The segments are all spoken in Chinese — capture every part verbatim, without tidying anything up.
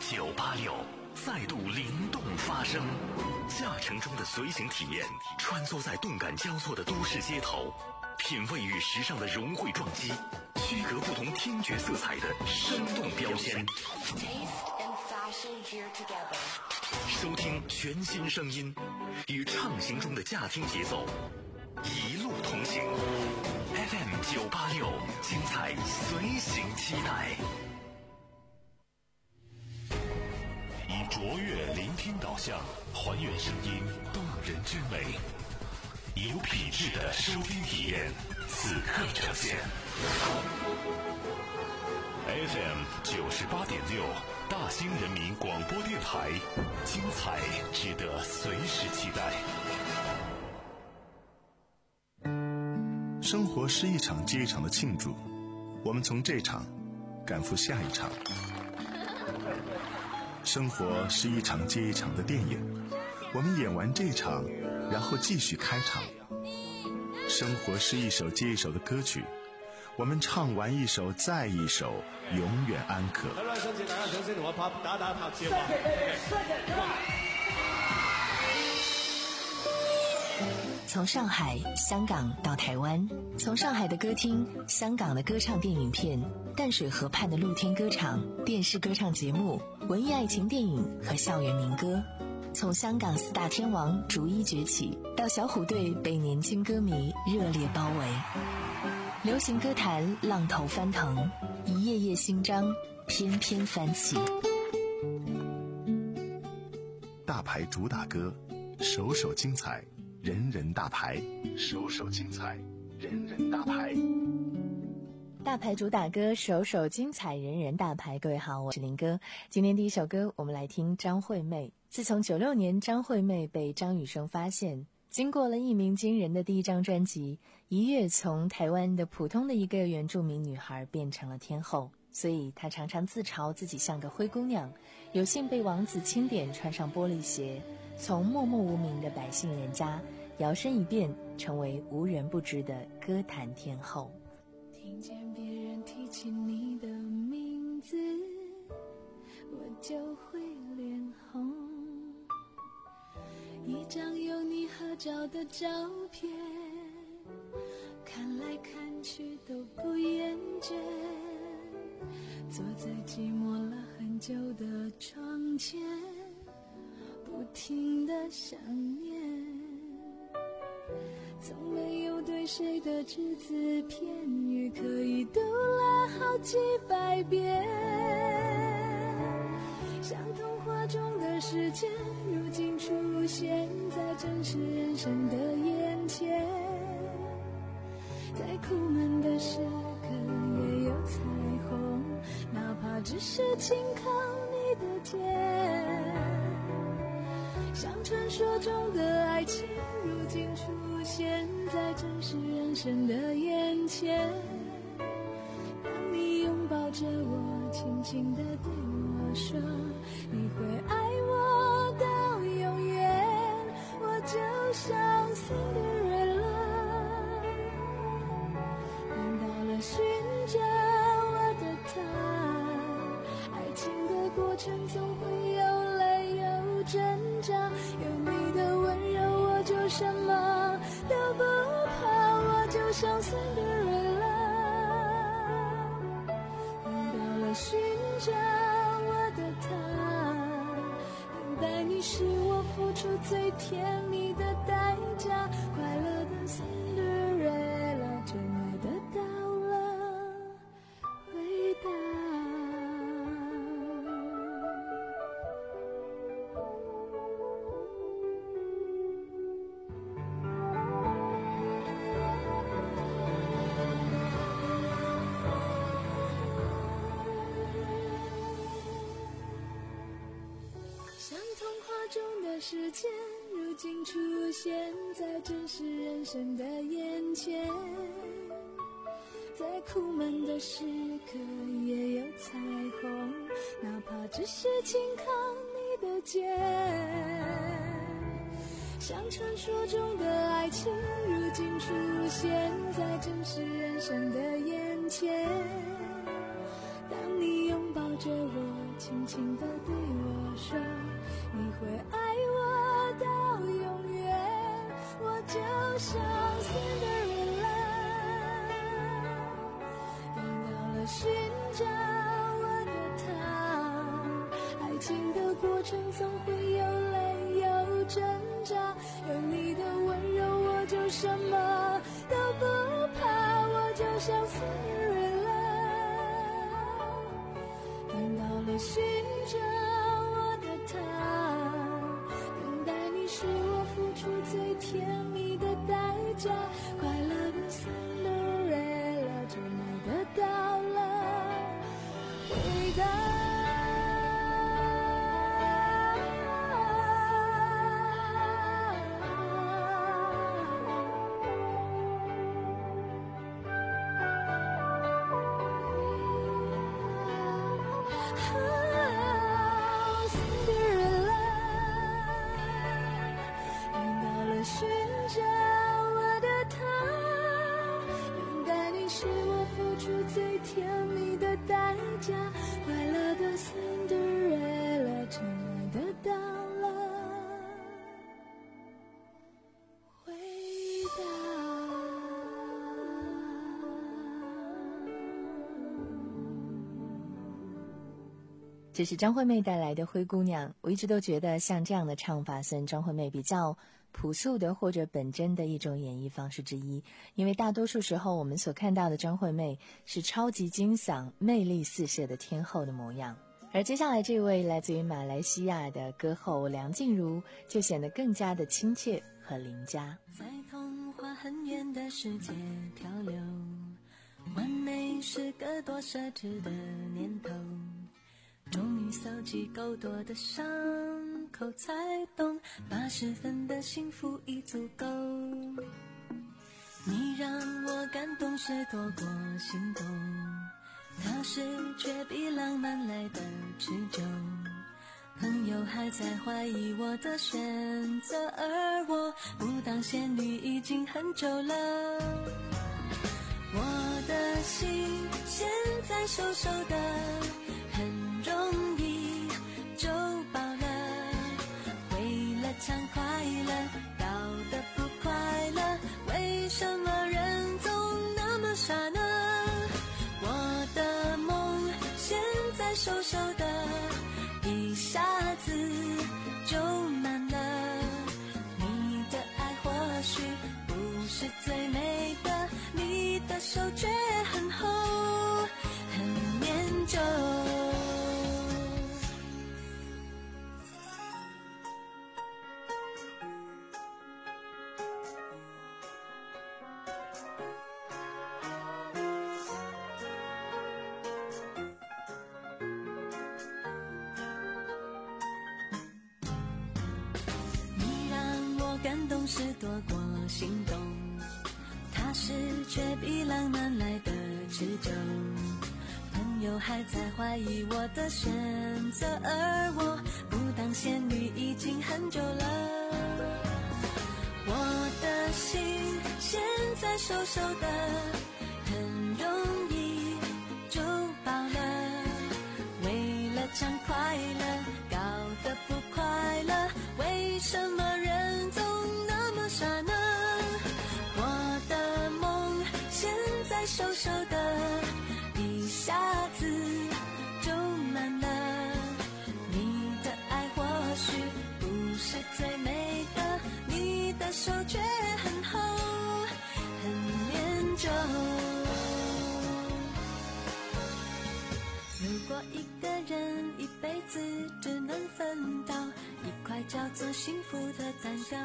九八六再度灵动发声，驾乘中的随行体验，穿梭在动感交错的都市街头，品味与时尚的融汇撞击，区隔不同听觉色彩的生动标签。收听全新声音，与畅行中的驾听节奏，一路同行。F M 九八六，精彩随行期待。以卓越聆听导向，还原声音动人之美，以有品质的收听体验，此刻呈现。F M 九十八点六，大兴人民广播电台，精彩值得随时期待。 生活是一场接一场的庆祝，我们从这场赶赴下一场。生活是一场接一场的电影，我们演完这场，然后继续开场。生活是一首接一首的歌曲，我们唱完一首再一首，永远安可。 从上海、香港到台湾，从上海的歌厅、香港的歌唱电影片、淡水河畔的露天歌场、电视歌唱节目、文艺爱情电影和校园民歌，从香港四大天王逐一崛起，到小虎队被年轻歌迷热烈包围。流行歌坛浪头翻腾，一页页新章翩翩翻起。 大牌主打歌，首首精彩，人人大牌，首首精彩，人人大牌。 大牌主打歌，首首精彩，人人大牌。各位好，我是林哥。今天第一首歌，我们来听张惠妹。自从九六年张惠妹被张雨生发现，经过了一鸣惊人的第一张专辑，一跃从台湾的普通的一个原住民女孩变成了天后。所以她常常自嘲自己像个灰姑娘，有幸被王子钦点穿上玻璃鞋，从默默无名的百姓人家摇身一变成为无人不知的歌坛天后。 听见别人提起你的名字，我就会脸红。一张有你合照的照片，看来看去都不厌倦。坐在寂寞了很久的窗前，不停地想念，从没有对谁的只字片语可以读了好几百遍，像童话中的世界如今出现在真实人生的眼前，在苦闷的时刻也有彩虹，哪怕只是轻靠你的肩，像传说中的爱情如今出现在真实人生的眼前，当你拥抱着我，轻轻地对我说你会爱我到永远，我就像 Cinderella， 等到了寻找我的他，爱情的过程总会有泪有挣扎，有你的温柔我就什么都不怕，我就像 Cinderella， 等到了寻找我的他，等待你是我付出最甜蜜的代价，快乐的 Cinderella 真爱得到了回答。像童话中的世界如今出现在真实人生的眼前，在苦闷的时刻也有彩虹，哪怕只是轻靠你的肩，像传说中的爱情如今出现在真实人生的眼前，当你拥抱着我， 轻轻地对我说，你会爱我到永远，我就像 Cinderella， 等到了寻找我的他，爱情的过程总会有泪有挣扎，有你的温柔我就什么都不怕，我就像 Cinderella， 等到了寻找我的他，等待你是我付出最甜蜜的代价，快乐的 Cinderella 终于得到了回答。最甜蜜的代价，快乐的 Cinderella 真爱得到了回答。 这是张惠妹带来的《灰姑娘》。我一直都觉得像这样的唱法算张惠妹比较朴素的或者本真的一种演绎方式之一，因为大多数时候我们所看到的张惠妹是超级金嗓、魅力四射的天后的模样。而接下来这位来自于马来西亚的歌后梁静茹就显得更加的亲切和邻家。 在童话很远的世界漂流，完美是个多奢侈的念头，终于搜集够多的伤口，才懂八十分的幸福已足够。你让我感动是多过心动，踏实却比浪漫来的持久。朋友还在怀疑我的选择，而我不当仙女已经很久了。我的心现在瘦瘦的，很容易就饱了，为了抢快乐搞得不快乐，为什么人总那么傻呢？我的梦现在瘦瘦的，一下子就满了，你的爱或许不是最美的，你的手却很厚很念旧。感动是多过心动，踏实却比浪漫来的持久。朋友还在怀疑我的选择，而我不当仙女已经很久了。我的心现在瘦瘦的，很容易就饱了，为了抢快乐搞得不快乐，为什么人总那么傻呢？我的梦现在瘦瘦的，一下子就满了，你的爱或许不是最美的，你的手却很厚很念旧。如果一个人一辈子只能分到一块叫做幸福的蛋糕，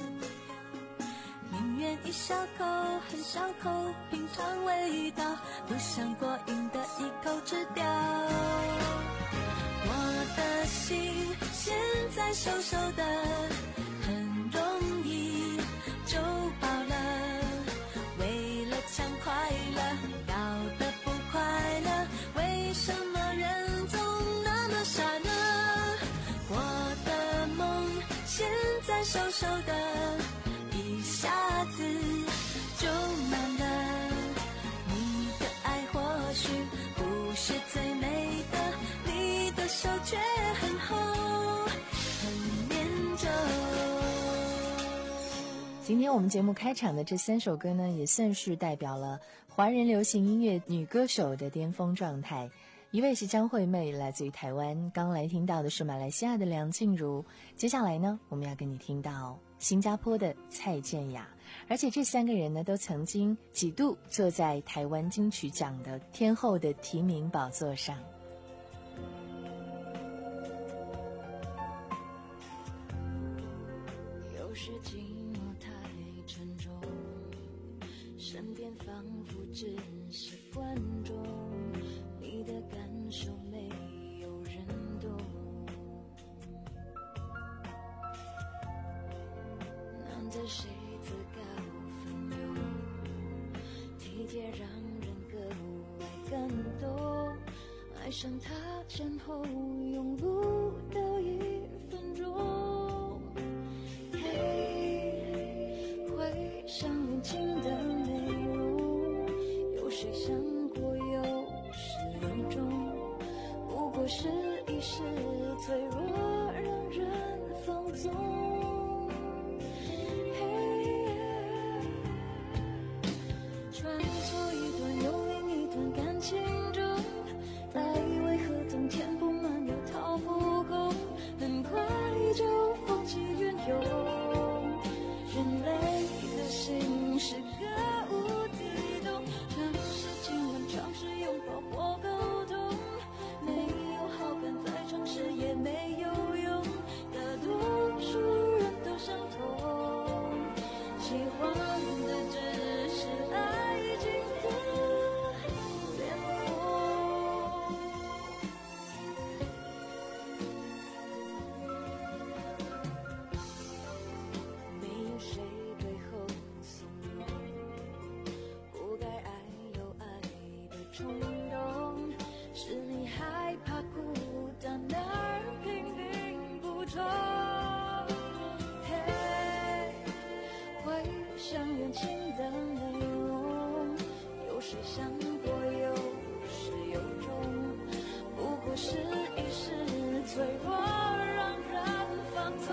宁愿一小口很小口品尝味道，不想过瘾的一口吃掉。我的心现在瘦瘦的，很容易就饱了，为了抢快乐搞得不快乐，为什么人总那么傻呢？我的梦现在瘦瘦的，一下子就满了，你的爱或许不是最美的，你的手今天我们节目开场的这三首歌呢，也算是代表了华人流行音乐女歌手的巅峰状态。一位是张惠妹，来自于台湾，刚来听到的是马来西亚的梁静茹，接下来呢，我们要跟你听到新加坡的蔡健雅，而且这三个人呢，都曾经几度坐在台湾金曲奖的天后的提名宝座上。 有时寂寞太沉重，身边仿佛只是观众，你的感受没有人懂，难得谁自告奋勇，体贴让人格外感动，爱上他前后用不到一分钟，嘿，回想年轻的内容，有谁想过有始有终，不过是一时脆弱让人放纵，穿梭一段又另一段感情中，爱为何总填不满又掏不空，很快就风起云涌，人类的心是个无底洞，尝试亲吻，尝试拥抱或沟通，没有好感再尝试也没有用，大多数人都相同，喜欢的只是爱情的脸孔。没有谁最后怂恿，不该爱有爱的冲动，是你害怕孤单而拼命补充，嘿，回想远情的内容，有谁想过有始有终，不过是一时脆弱让人放纵，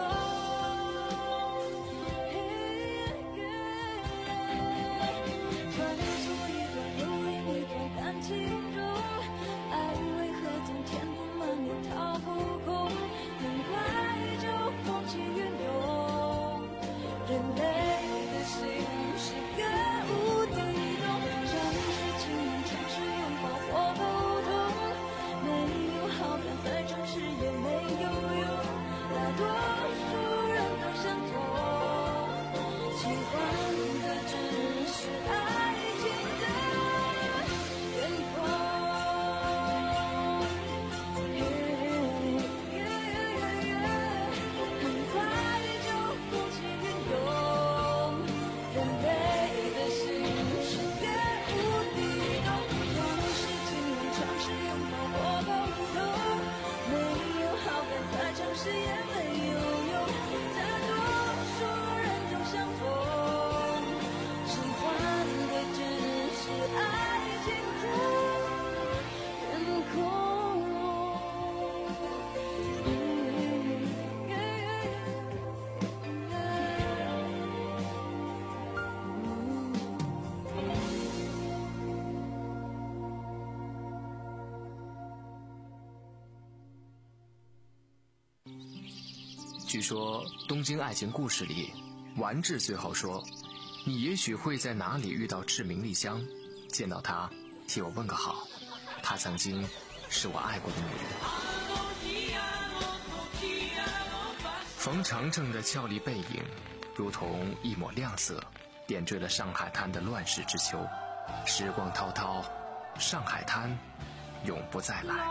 穿梭一段又另一段感情中，爱为何总填不满又掏不空，很快就风起云涌，人类的心是个无底洞，尝试亲吻，尝试拥抱或沟通，没有好感再尝试也没有用，大多数人都相同，喜欢的只是爱情的脸孔，很快就风起云涌，人类的心是个无底洞，尝试亲吻，尝试拥抱或沟通，没有好感再尝试也没有用，大多数人都相同，喜欢的只是爱情的脸孔。 据说东京爱情故事里，丸治最后说，你也许会在哪里遇到志明丽香，见到她替我问个好，她曾经是我爱过的女人。冯程程的俏丽背影如同一抹亮色，点缀了上海滩的乱世之秋。时光滔滔，上海滩永不再来。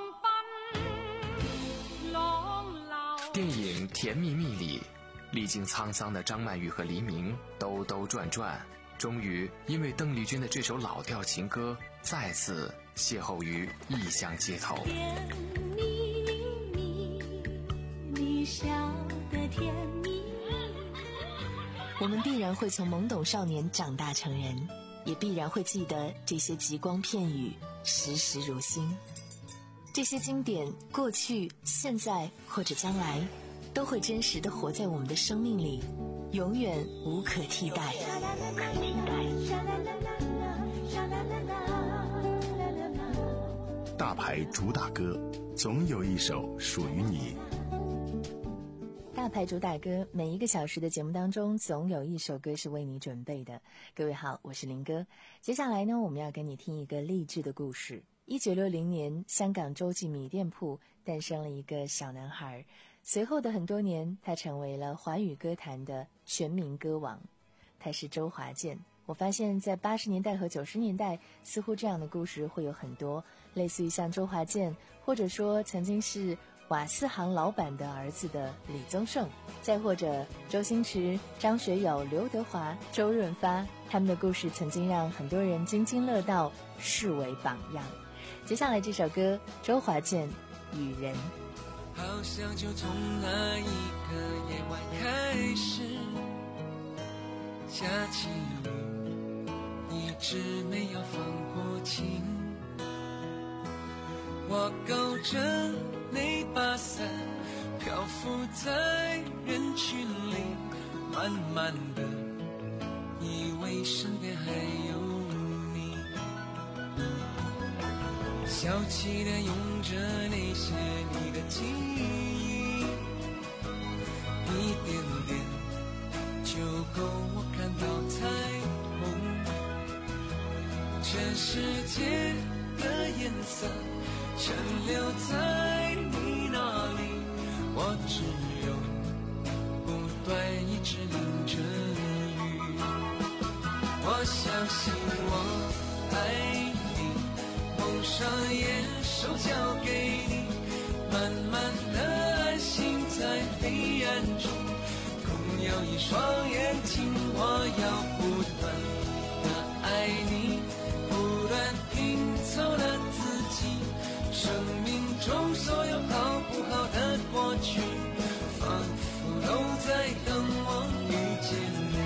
电影《甜蜜蜜》里，历经沧桑的张曼玉和黎明兜兜转转，终于因为邓丽君的这首老调情歌，再次邂逅于异乡街头。 甜蜜蜜，你笑得甜蜜。 我们必然会从懵懂少年长大成人，也必然会记得这些极光片语，时时如新。这些经典，过去、现在或者将来，都会真实地活在我们的生命里， 永远无可替代。 大牌主打歌，总有一首属于你。 大牌主打歌，每一个小时的节目当中，总有一首歌是为你准备的。各位好，我是林哥。接下来呢，我们要跟你听一个励志的故事。一九六零年，香港洲际米店铺诞生了一个小男孩。随后的很多年，他成为了华语歌坛的全民歌王。他是周华健。我发现在八十年代和九十年代，似乎这样的故事会有很多，类似于像周华健，或者说曾经是瓦斯行老板的儿子的李宗盛，再或者周星驰、张学友、刘德华、周润发，他们的故事曾经让很多人津津乐道，视为榜样。接下来这首歌，周华健《雨人》。 好像就从那一个夜晚开始下起雨，一直没有放过晴。我勾着那把伞，漂浮在人群里，慢慢的以为身边还有你，小气的用着那些你的记忆，一点点就够我看到彩虹。全世界的颜色全留在你那里，我只有不断一直淋着雨。我相信我爱你，蒙上眼手交给你，慢慢的安心在黑暗中，共有一双眼睛。我要不断的爱你，不断拼凑了自己，生命中所有好不好的过去，仿佛都在等我遇见你。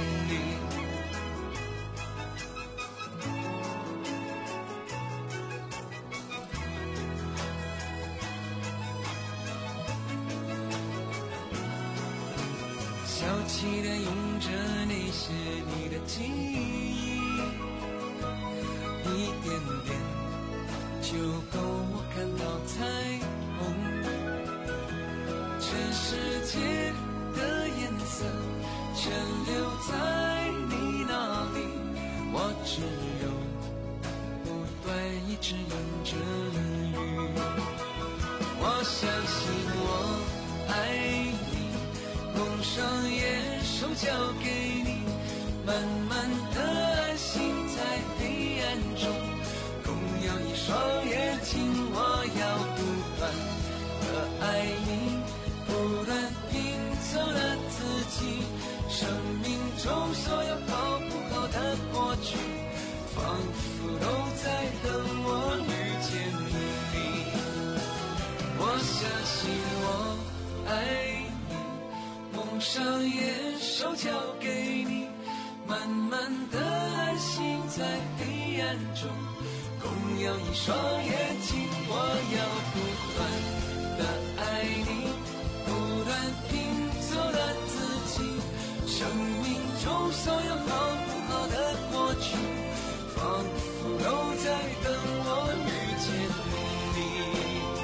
小气的用着那些你的记忆，一点点就够我看到彩虹。全世界的颜色全留在你那里，我只有不断一直淋着雨。我相信我爱你，蒙上眼手交给你，慢慢的安心在黑暗中，共有一双眼睛。我要不断的爱你，不断拼凑了自己，生命中所有好不好的过去，仿佛都在等我遇见你。我相信我爱你，蒙上眼手交给你，慢慢的安心在黑暗中，共有一双眼睛。我要不断的爱你，不断拼凑了自己，生命中所有好不好的过去，仿佛都在等我遇见你。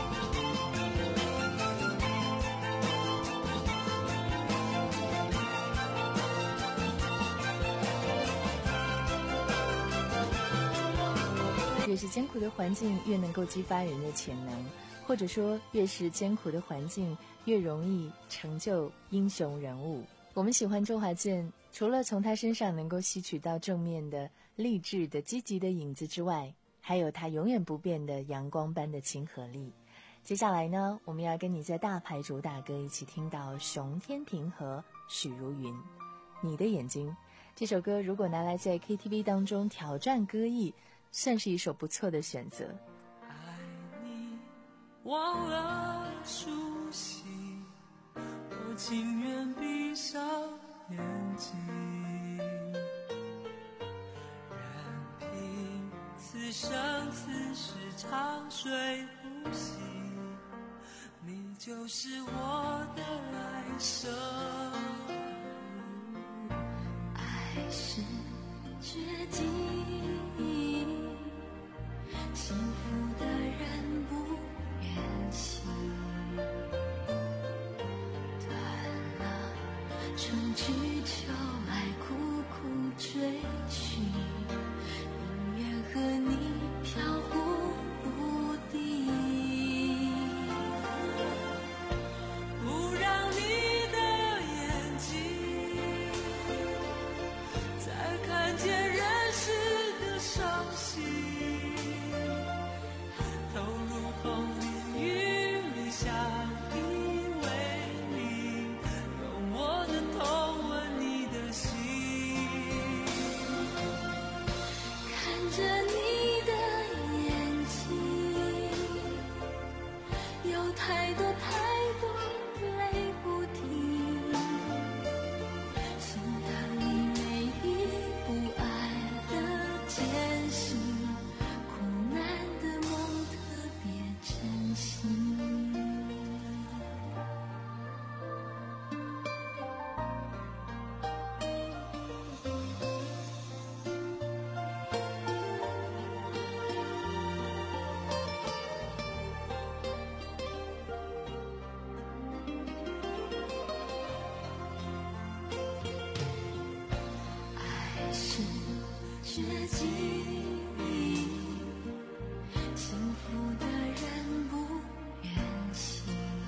越是艰苦的环境，越能够激发人的潜能，或者说，越是艰苦的环境，越容易成就英雄人物。我们喜欢周华健，除了从他身上能够吸取到正面的、励志的、积极的影子之外，还有他永远不变的阳光般的亲和力。接下来呢，我们要跟你在大牌主打歌一起听到熊天平和许茹芸《你的眼睛》。这首歌如果拿来在 K T V 当中挑战歌艺，算是一首不错的选择。 爱你忘了熟悉，我情愿闭上眼睛，任凭此生此世长睡不息，你就是我的来生。 是绝迹，幸福的人不愿醒，断了春去秋来苦苦追寻，宁愿和你飘忽不定，不让你的眼睛再看见人世的伤心，投入风里雨里相依为命，用我的痛吻你的心，看着你的眼睛，有太多太多泪不停，心疼你每一步爱的艰辛，苦难的梦特别真心。爱是绝迹，幸福的人不愿醒，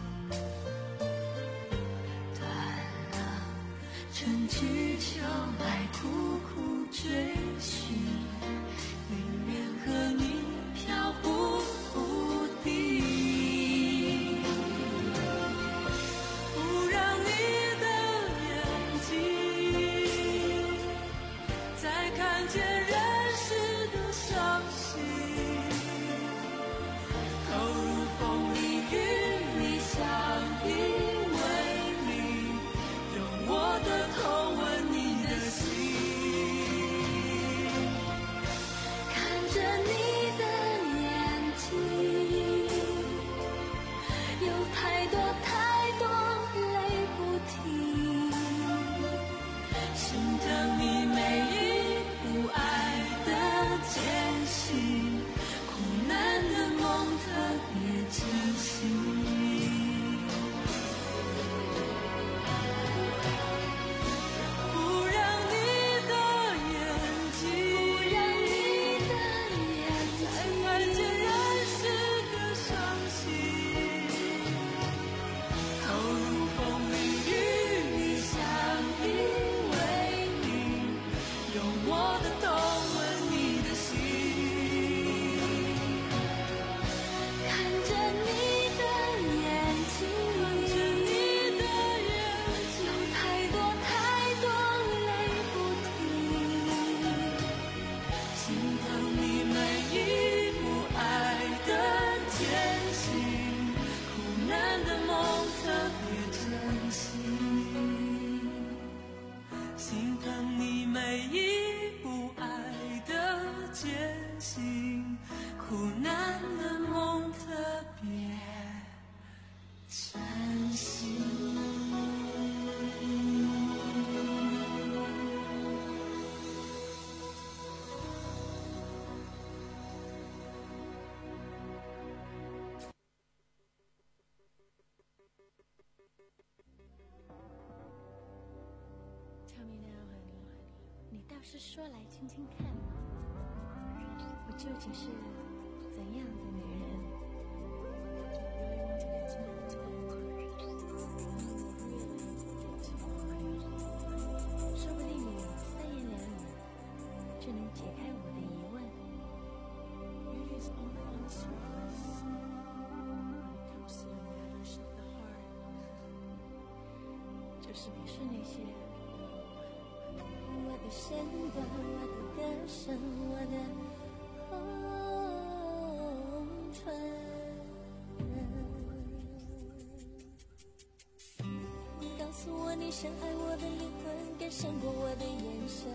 断了春去秋来苦苦追寻，宁愿和你飘忽不定，不让你的眼睛再看见人世的伤心，投入风里雨里相依为命，用我的痛吻你的心，看着你的眼睛，有太多太多泪不停，心疼你每一步爱的艰辛，苦难的梦特别清晰，不让你的眼睛再看见人世的伤心，投入风里雨里相依为命，用我的痛吻你的心，看着你的眼睛，有太多太多泪不停，心疼你每一步爱的艰辛，苦难的梦特别真心，心疼你每一步爱的艰辛，苦难的梦特别真心。 Tell me now, honey， 你倒是说来听听看，我究竟是怎样的女人？说不定你三言两语就能解开我的疑问。就是别说那些我的身段，我的歌声，我的红唇，告诉我你深爱我的灵魂更胜过我的眼神，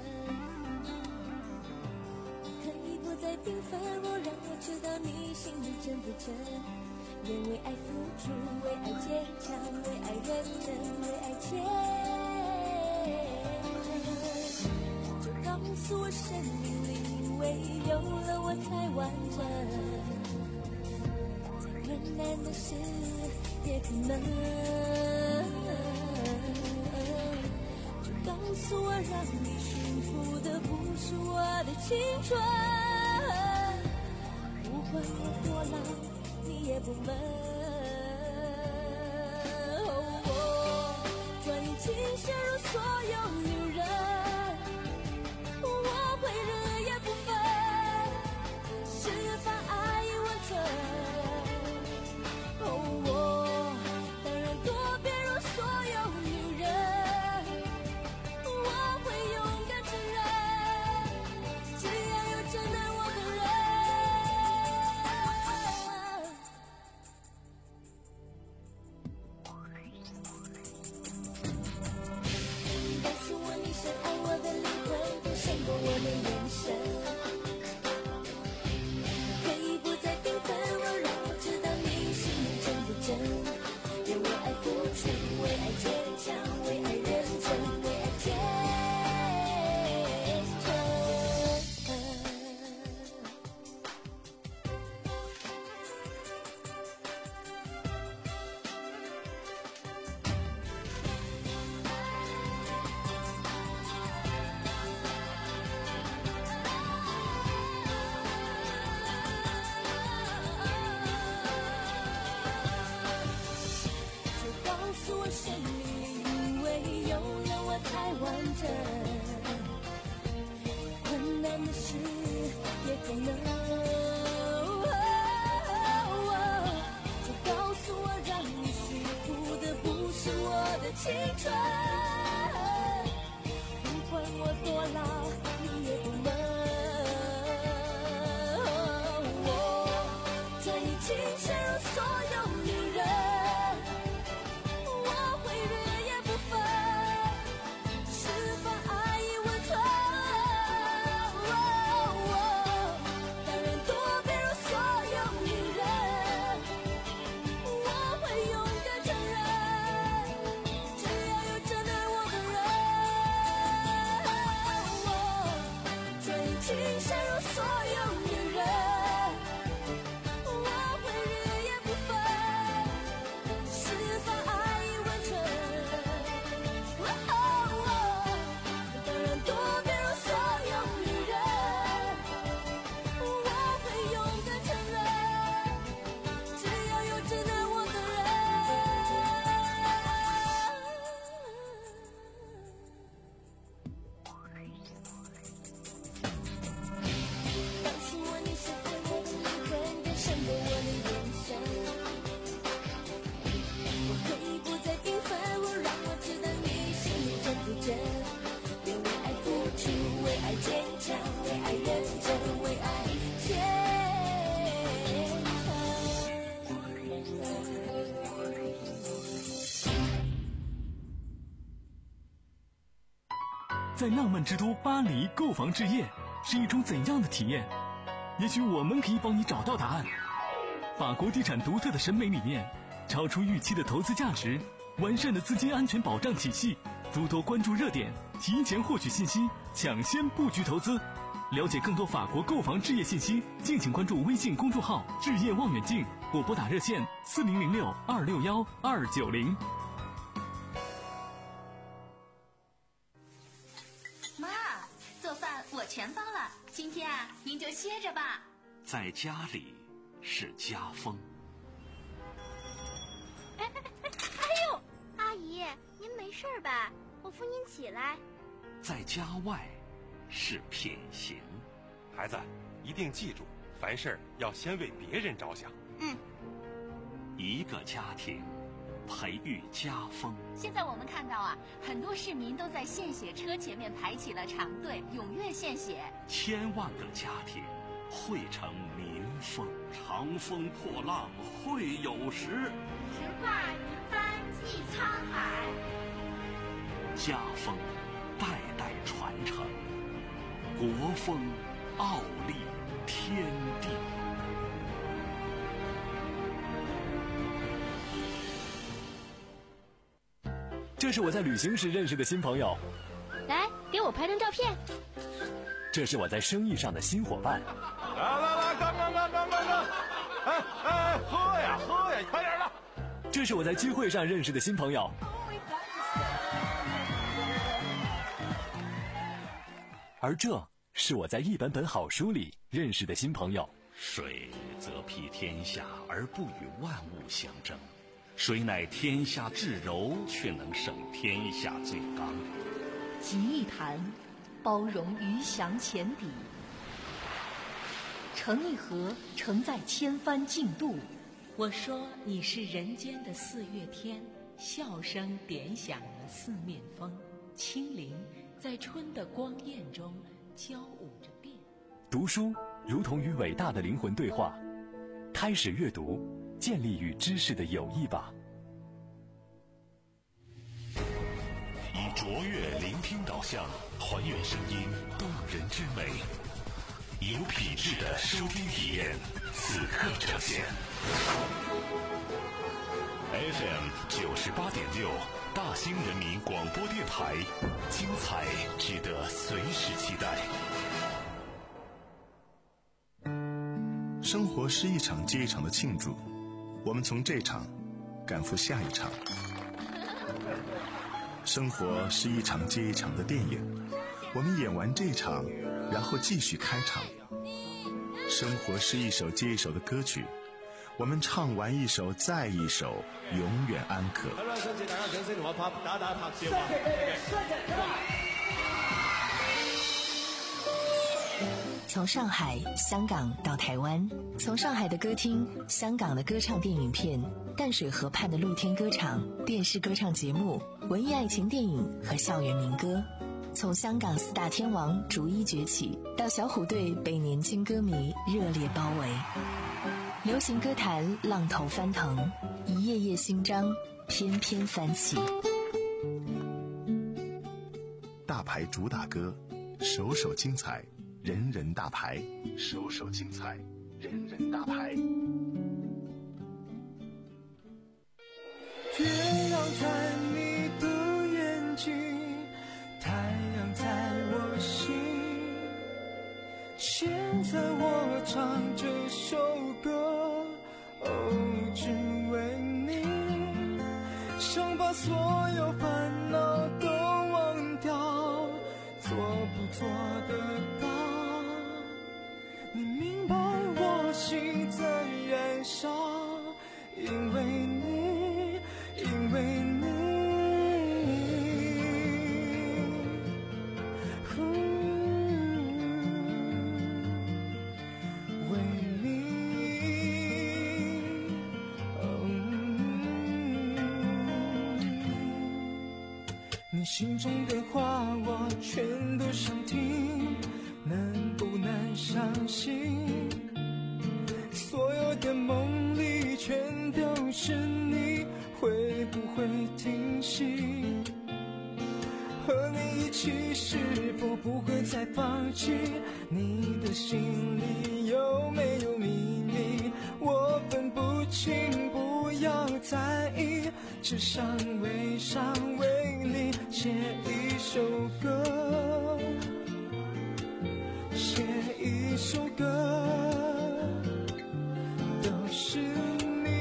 可以不再平凡，我让我知道你心里真不真，愿为爱付出，为爱坚强，为爱认真，为爱虔诚。 诉我生命里因为有了我才完整，再困难的事也可能，就告诉我让你幸福的不是我的青春，不管我多老你也不闷，哦，转眼间陷入所有女人，我会日夜不分，是把爱已温存，哦，我当然多变如所有女人，我会勇敢承认，只要有真爱我的人。告诉我你深爱我的灵魂更胜过我的眼神，可以不再评分我，让我知道你心里真不真，别为爱付出，为爱坚强，为爱认真，为爱虔就告诉我生命里因为有了我才完整，困难的事也可能，就告诉我让你幸福的不是我的青春，不管我多老你也不闷，哦，转眼间陷入所有女人，我会日夜不分，是把爱已温存，哦，当然多变如所有女人，我会勇敢承认，只要有真爱我的人，哦，转眼间陷入所有女人，我会日夜不分，是把爱已温存，哦，当然多变如所有女人，我会勇敢承认，只要有真爱我的人。告诉我你深爱我的灵魂更胜过我的眼神，我可以不再评分我，让我知道你心里真不真，别为爱付出，为爱坚强，为爱认真，为爱虔在浪漫之都巴黎购房置业是一种怎样的体验？也许我们可以帮你找到答案。法国地产独特的审美理念，超出预期的投资价值，完善的资金安全保障体系，诸多关注热点，提前获取信息，抢先布局投资。了解更多法国购房置业信息，敬请关注微信公众号置业望远镜，或拨打热线四零零六二六幺二九零。 妈，做饭我全包了，今天啊，您就歇着吧。 在家里是家风。 哎哎哎！哎呦，阿姨，您没事吧？我扶您起来。 在家外是品行。 孩子，一定记住，凡事要先为别人着想。 嗯。 一个家庭培育家风。 现在我们看到啊，很多市民都在献血车前面排起了长队，踊跃献血。 千万个家庭汇成民风，长风破浪会有时， 直挂云帆济沧海。 家风代代传承，国风傲立天地。 这是我在旅行时认识的新朋友。 来，给我拍张照片。 这是我在生意上的新伙伴。 来来来，干干干干干干！哎哎，喝呀喝呀，快点的！ 这是我在聚会上认识的新朋友。而这是我在一本本好书里认识的新朋友。 水则披天下而不与万物相争，水乃天下至柔，却能胜天下最刚。 集一坛，包容鱼翔浅底；盛一盒，盛在千帆竞渡。 我说你是人间的四月天，笑声点响了四面风，清灵在春的光艳中交舞着变。 读书如同与伟大的灵魂对话，开始阅读，建立与知识的友谊吧。 以卓越聆听导向，还原声音动人之美，有品质的收听体验，此刻呈现。F M 九十八点六，大兴人民广播电台，精彩值得随时期待。 生活是一场接一场的庆祝，我们从这场赶赴下一场。生活是一场接一场的电影，我们演完这场，然后继续开场。生活是一首接一首的歌曲，我们唱完一首再一首，永远安可。 好啦，多謝大家掌聲同我拍打打拍照啊！ 从上海、香港到台湾，从上海的歌厅、香港的歌唱电影片、淡水河畔的露天歌场、电视歌唱节目、文艺爱情电影和校园民歌，从香港四大天王逐一崛起，到小虎队被年轻歌迷热烈包围，流行歌坛浪头翻腾，一页页新章翩翩翻起。 大牌主打歌，首首精彩，人人大牌，首首精彩，人人大牌。 月亮在你的眼睛，太阳在我心。现在我唱这首歌，哦，只为你，想把所有烦恼都忘掉，做不做得到？你明白我心在燃烧，因为你，因为你，为你，你心中的话我全都想听，能不能相信？所有的梦里全都是你，会不会停息？和你一起是否不会再放弃？你的心里有没有秘密？我分不清，不要在意，只想为想为你写一首歌，写一首歌，都是你。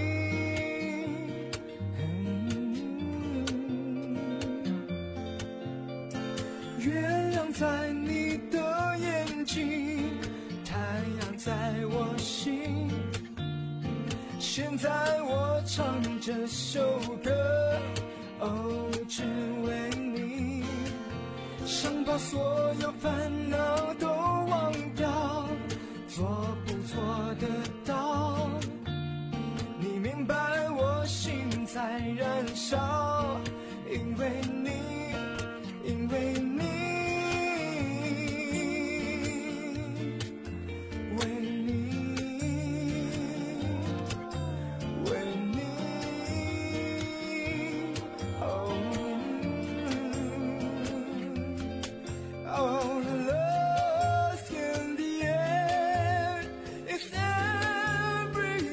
月亮在你的眼睛，太阳在我心。现在我唱这首歌，哦，只为你，想把所有烦恼都忘掉，做不做得到？你明白我心在燃烧，因为你，因为你，为你，为你，哦。All the lost in the end is everything.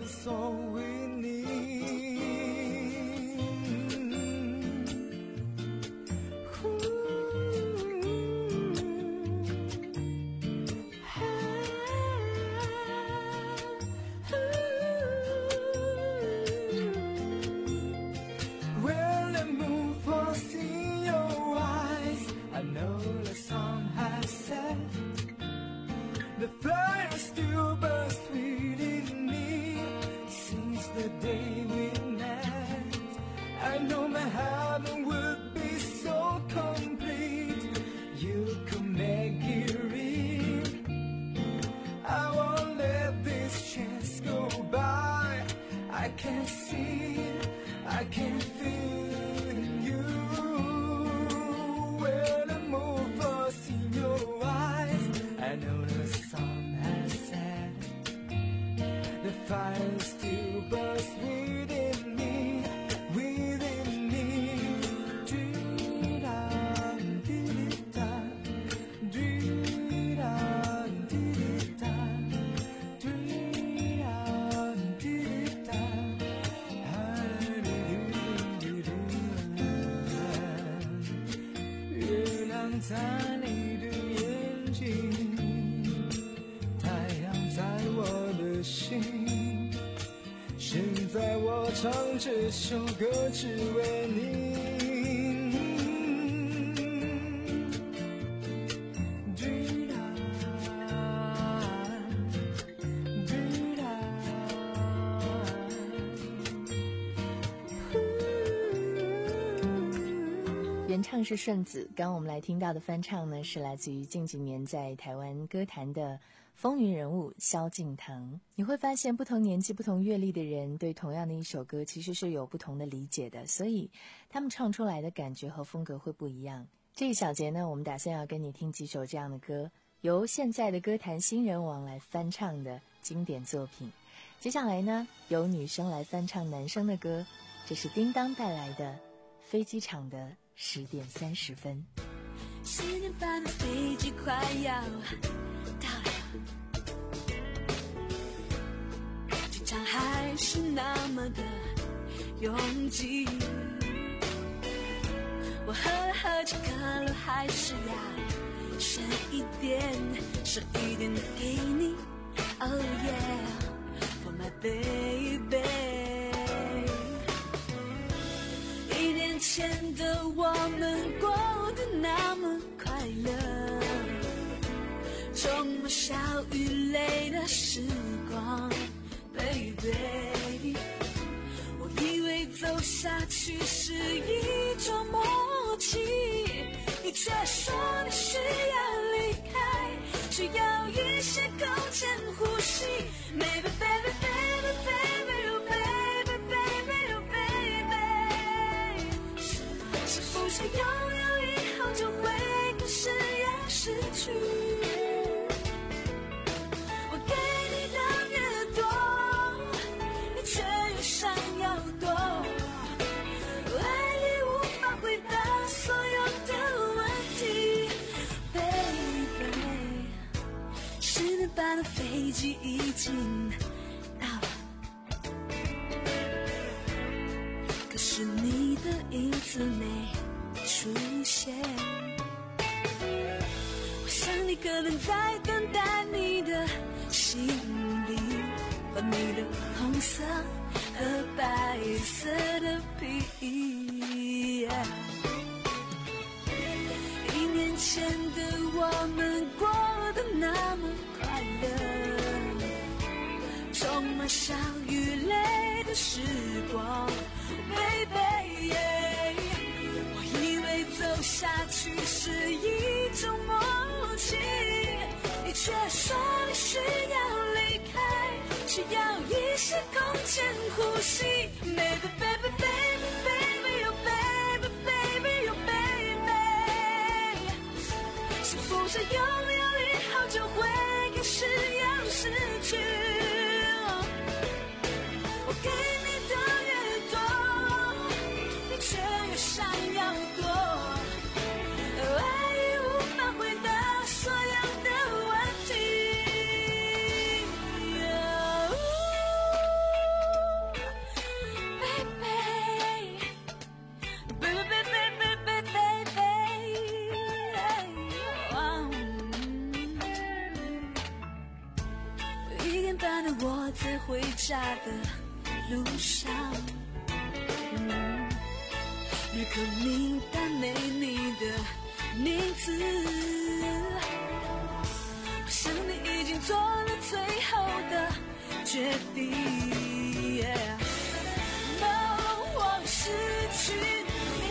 所为你。The fire still burns within me since the day we met. I know my heaven would be so complete. You could make it real. I won't let this chance go by. I can see it, I can feel you. When I move past in your eyes, I know the sun has set. The fire still burns within me, within me. Do-da, do-da, do-da, do-da, do-da, do-da, do-da. 月亮在你的眼睛，现在我唱这首歌只为你。 原唱是顺子，刚刚我们来听到的翻唱呢，是来自于近几年在台湾歌坛的风云人物萧敬腾。你会发现不同年纪不同阅历的人对同样的一首歌其实是有不同的理解的，所以他们唱出来的感觉和风格会不一样。这一小节呢，我们打算要跟你听几首这样的歌，由现在的歌坛新人王来翻唱的经典作品。接下来呢，由女生来翻唱男生的歌，这是叮当带来的飞机场的十点三十分。 十点半的飞机快要到了，机场还是那么的拥挤，我喝了喝这可乐还是要剩一点，剩一点给你 Oh yeah For my baby。 一年前的我们过得那么快乐，充满笑与泪的时光 Baby。 我以为走下去是一种默契，你却说你需要离开，需要一些空间呼吸 Baby baby baby baby oh baby baby oh baby。 是不是拥有以后就会更是要失去，我给你的越多你却越想要多，爱你无法回答所有的问题 Baby。 十点半的飞机已经到了，可是你的影子没出现，我想你可能在等待你的行李和你的红色和白色的皮衣。一年前的我们过得那么快乐，充满笑与泪的时光 Baby、yeah、我以为走下去是一种默契，你却说你需要离开，需要一些空间呼吸 Baby baby baby baby oh baby baby oh baby。 是不是拥有以后就会更是要失去，我给你的越多你却越想要多，爱已无法回答所有的问题、oh 我在回家的路上，嗯，那个名单没你的名字，我想你已经做了最后的决定， No， 我失去你。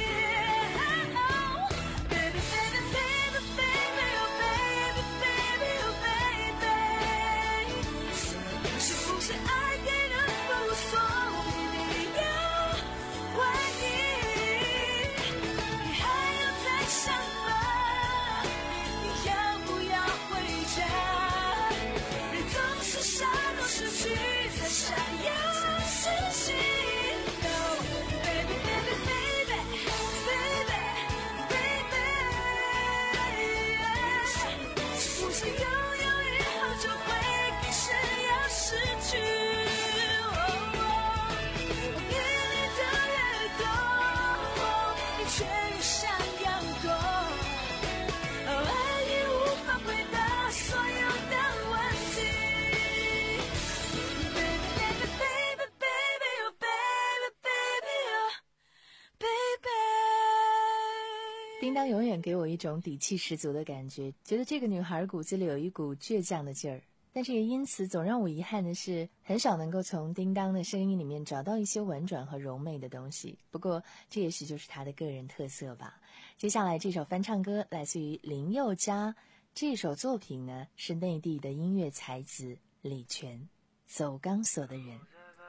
叮当永远给我一种底气十足的感觉，觉得这个女孩骨子里有一股倔强的劲儿，但是也因此总让我遗憾的是，很少能够从叮当的声音里面找到一些婉转和柔媚的东西。不过这也许就是她的个人特色吧。接下来这首翻唱歌来自于林宥嘉，这首作品呢是内地的音乐才子李泉，走钢索的人。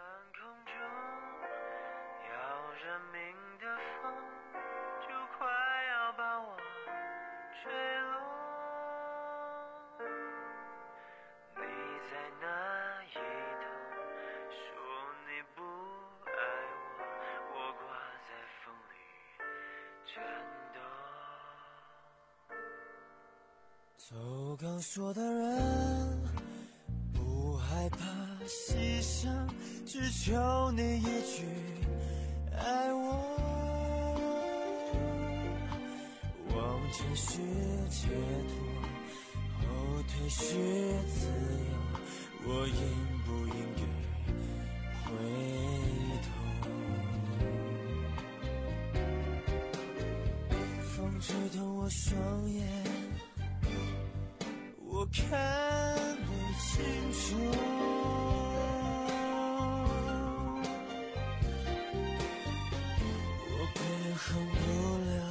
走钢索的人不害怕牺牲，只求你一句爱我。往前是解脱，后退是自由，我应不应该回头？风吹痛我双眼，我看不清楚，我平衡不了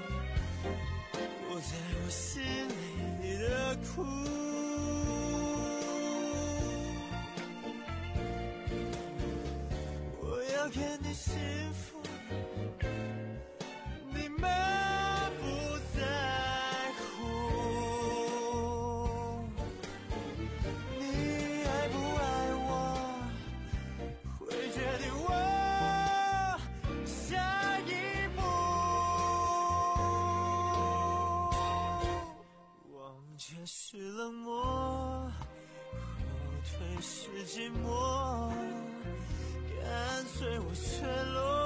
我在我心里的苦，我要看你幸福，你满不在乎，你爱不爱我会决定我下一步。往前是冷漠，后退是寂寞，干脆我全落。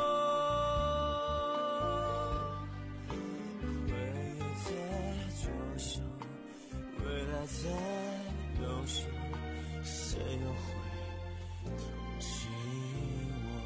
在右手，谁又会同情我？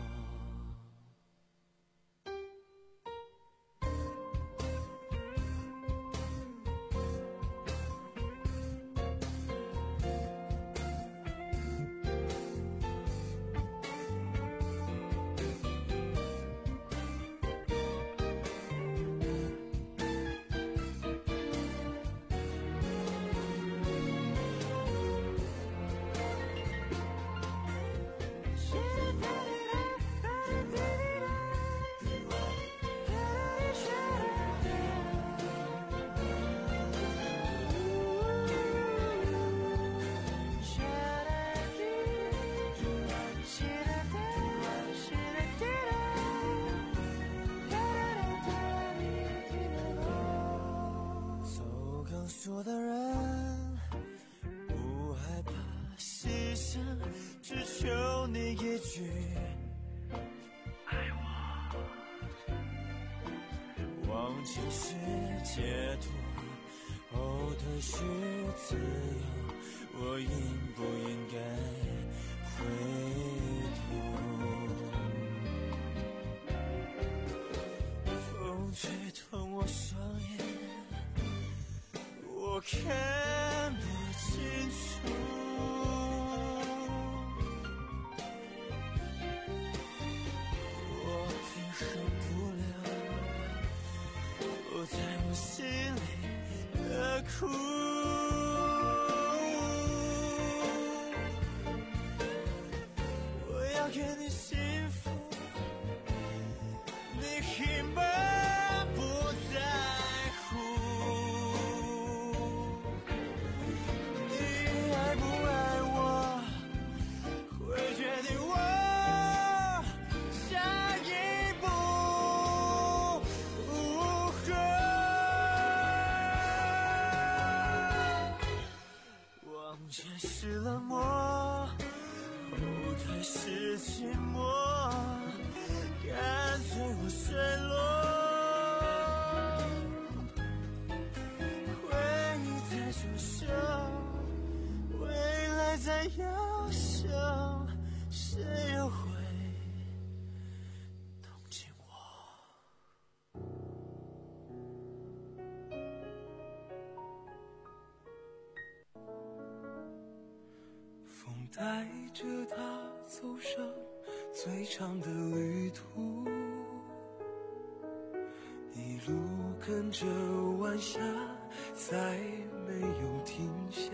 说的人不害怕牺牲，只求你一句爱我。往前是解脱，后退是自由， 我应不应该回头？风吹痛我双眼，我看不清楚。我平衡不了我在我心里的苦。给你幸福，你根本不在乎。你爱不爱我，会决定我下一步如何。往前是冷漠，后退是寂寞，干脆我坠落。回忆在灼烧，未来在遥想，谁又会同情我？风带着它走上最长的旅途，一路跟着晚霞，再没有停下，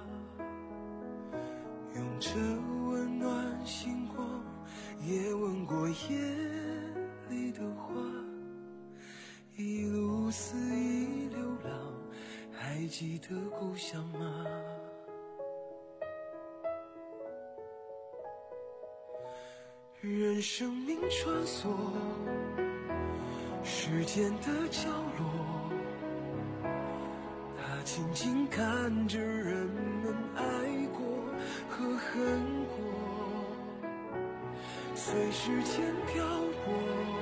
用着温暖星光，也吻过夜里的花，一路肆意流浪，还记得故乡吗？任生命穿梭时间的角落，它静静看着人们爱过和恨过，随时间漂泊，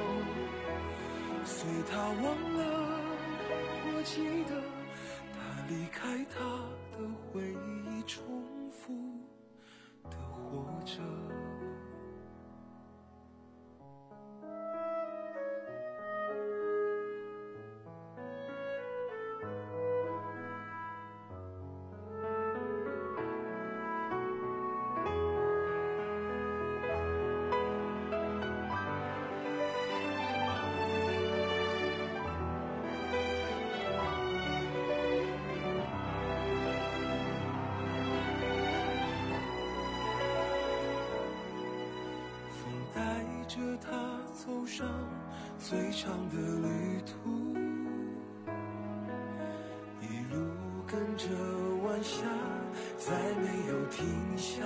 随它忘了我记得，它离开它的回忆，重复的活着。着它走上最长的旅途，一路跟着晚霞，再没有停下，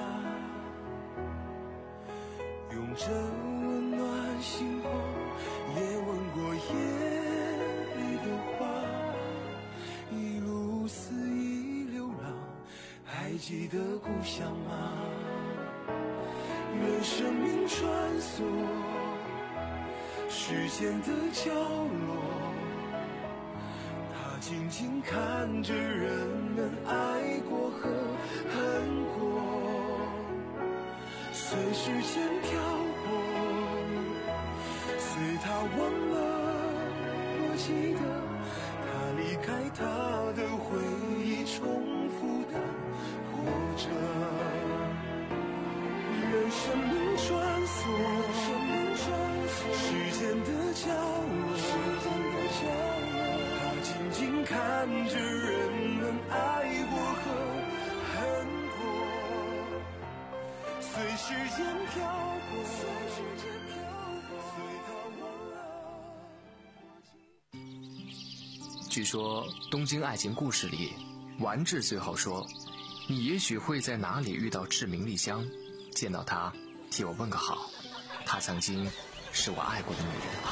用着温暖星光，也吻过夜里的花，一路肆意流浪，还记得故乡吗？任生命穿梭时间的角落，它静静看着人们爱过和恨过，随时间漂泊，随它忘了我记得，它离开它的回忆，重复的活着。任生命穿梭时间的角落，它静静看着人们爱过和恨过，随时间漂泊，随它忘了。 据说东京爱情故事里，丸治最后说，你也许会在哪里遇到志明丽香，见到她替我问个好，她曾经是我爱过的女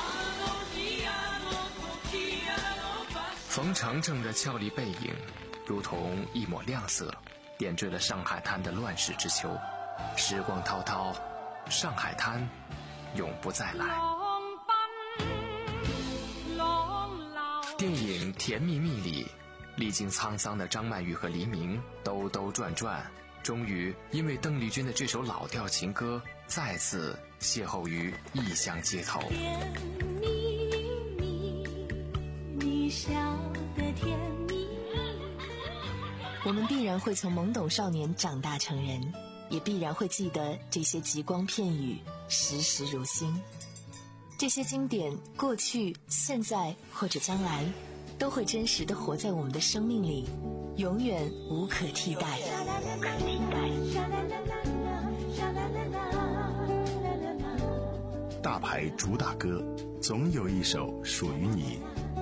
人。冯程程的俏丽背影如同一抹亮色，点缀了上海滩的乱世之秋。时光滔滔，上海滩永不再来。电影《甜蜜蜜》里， 历经沧桑的张曼玉和黎明兜兜转转，终于因为邓丽君的这首老调情歌再次邂逅于异乡街头。 甜蜜蜜，你笑得甜蜜。 我们必然会从懵懂少年长大成人，也必然会记得这些极光片语，时时如新。这些经典，过去、现在或者将来，都会真实地活在我们的生命里，永远无可替代。 大牌主打歌，总有一首属于你。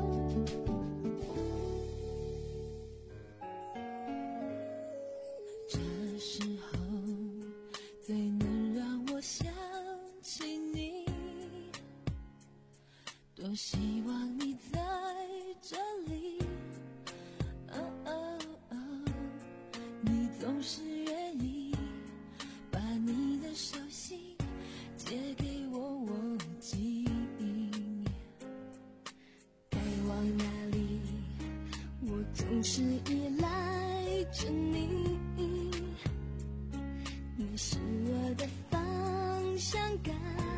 这时候最能让我想起你，多希望你在这里。哦哦哦，你总是愿意把你的手心借给我，我记忆。该往哪里，我总是依赖着你。你是我的方向感。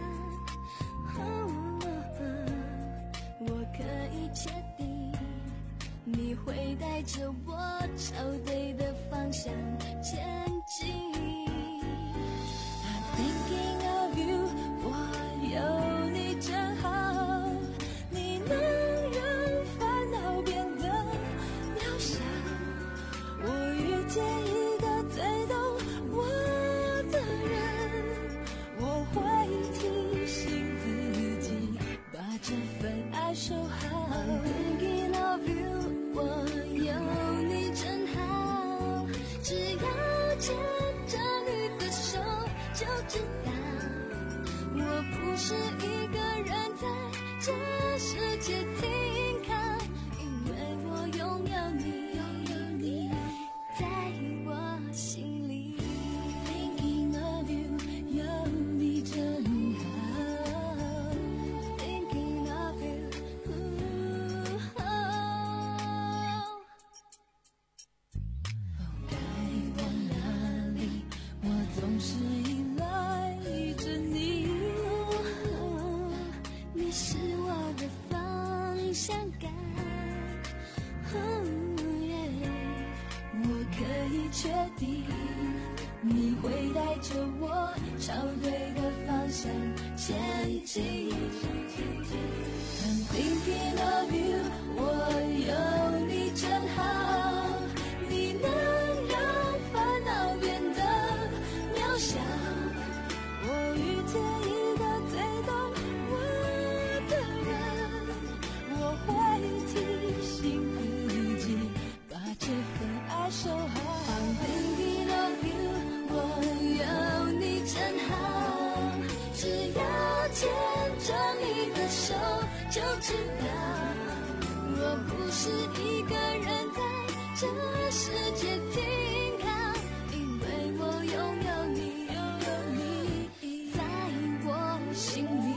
我可以确定，你会带着我朝对的方向前进。I'm thinking of you， 我有你真好，你能让烦恼变得渺小。我遇见一个最懂我的人，我会提醒自己把这份爱守好。I'm thinking of you， 我有你真好，只要牵着你的手就知道，我不是一个人在这世界停靠，因为我拥有你，拥有你在我心里。Thinking of you， 有你真好。Thinking of you， 该往哪里，我总是依赖着你。你是我的方向感。我可以确定，你会带着我朝对的方向前进。I'm thinking of you， 我有你真好，你能让烦恼变得渺小。我遇见一个最懂我的人，我会提醒自己把这份爱守好。I'm thinking of you， 我有你真好，只要牵着你的手就知道，我不是一个人在这世界停靠，因为我拥有你，拥有你在我心里。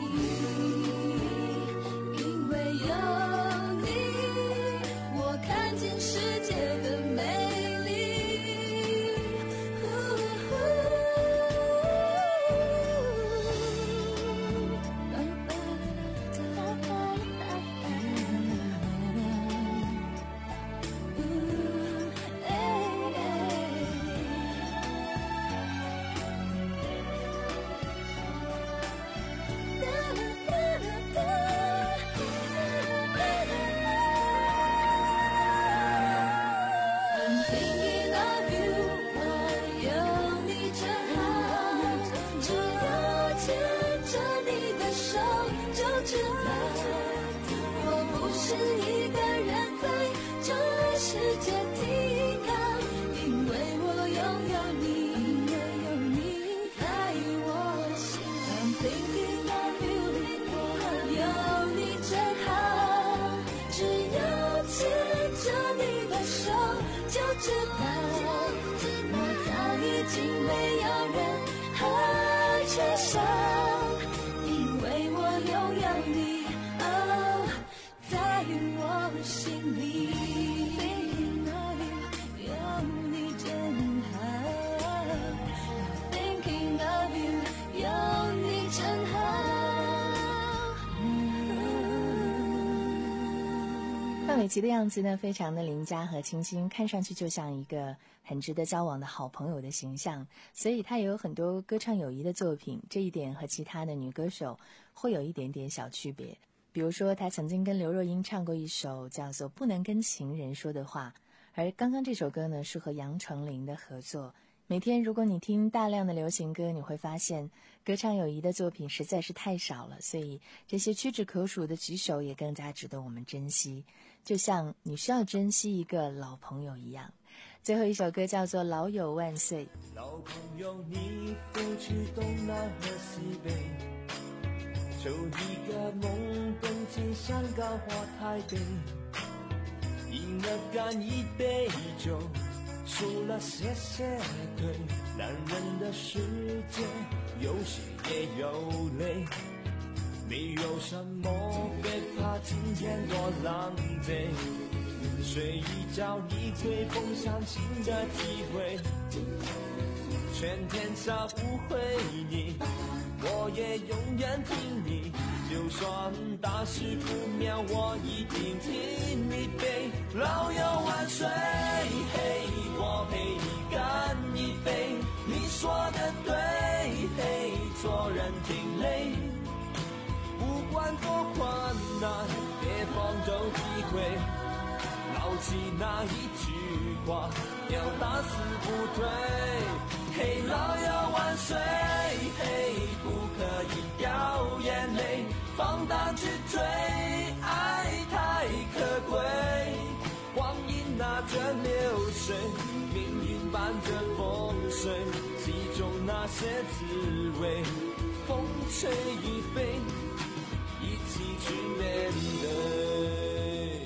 因为有你，我看见世界的美丽。I'm thinking of you， 我有你真好，只要牵着你的手就知道，我不是一个人在这世界停靠，因为我拥有你，因为有你在我心里。I'm thinking of you， 我有你真好，只要牵着你的手就知道，我早已经没有任何缺少，因为我拥有你，哦，在我心里。 美琪的样子呢，非常的邻家和清新，看上去就像一个很值得交往的好朋友的形象，所以她也有很多歌唱友谊的作品，这一点和其他的女歌手会有一点点小区别。比如说她曾经跟刘若英唱过一首叫做《不能跟情人说的话》，而刚刚这首歌呢是和杨丞琳的合作。每天如果你听大量的流行歌，你会发现歌唱友谊的作品实在是太少了，所以这些屈指可数的几首也更加值得我们珍惜，就像你需要珍惜一个老朋友一样。最后一首歌叫做《老友万岁》。 老朋友，你拂去东南和西北，就一个梦奔进香港或台北，赢了干一杯酒，输了谢谢对，男人的世界有血也有泪，没有什么别怕今天多狼狈，睡一觉你会碰上新的机会，全天下误会你，我也永远听你，就算大事不妙我一定听你背，老友万岁，嘿，我陪你干一杯，你说的对，嘿，做人挺累，不管多困难别放走机会，牢记那一句话，要打死不退，嘿，老友万岁，嘿，不可以掉眼泪，放胆去追，爱太可贵，光阴拿着流水，命运伴着风水，其中那些滋味，风吹雨飞，一起去面对，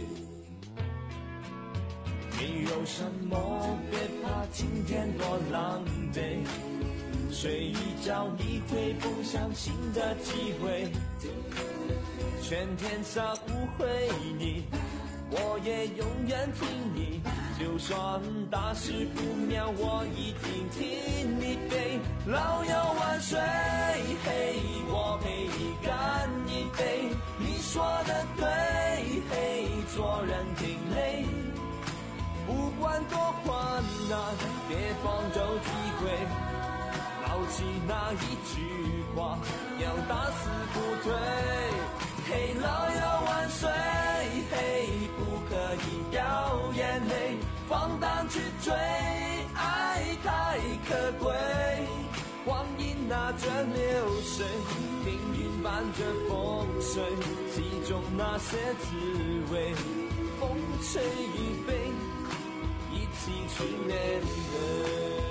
没有什么别怕今天多狼狈，睡一觉你会碰上新的机会，全天下误会你，我也永远听你，就算大事不妙我一定听你背，老友万岁，嘿，我陪你干一杯，你说的对，嘿，做人挺累，不管多困难别放走机会，牢记那一句话，要打死不退，嘿，老友万岁，嘿，不可以掉眼泪，放胆去追，爱太可贵，光阴拿着流水，命运伴着风水，其中那些滋味，风吹雨飞，一起去面对。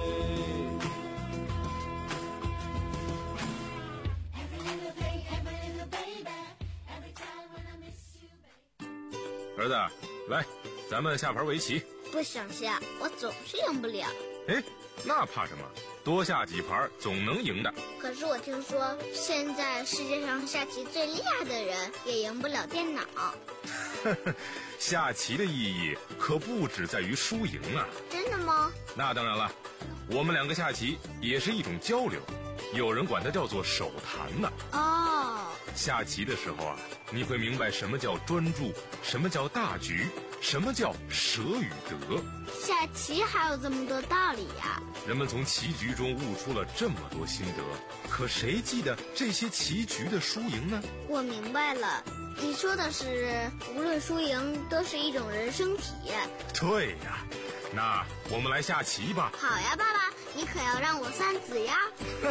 儿子，来，咱们下盘围棋。 不想下，我总是赢不了。 哎，那怕什么？多下几盘总能赢的。 可是我听说，现在世界上下棋最厉害的人也赢不了电脑。 下棋的意义可不只在于输赢啊。 真的吗？ 那当然了，我们两个下棋也是一种交流，有人管它叫做手谈呢。 哦。 下棋的时候啊，你会明白什么叫专注，什么叫大局，什么叫舍与得。 下棋还有这么多道理呀！ 人们从棋局中悟出了这么多心得，可谁记得这些棋局的输赢呢？ 我明白了，你说的是无论输赢都是一种人生体验。 对呀，那我们来下棋吧。 好呀，爸爸，你可要让我三子呀。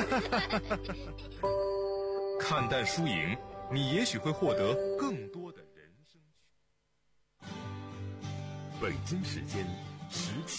看淡输赢，你也许会获得更多的人生。 北京时间十七。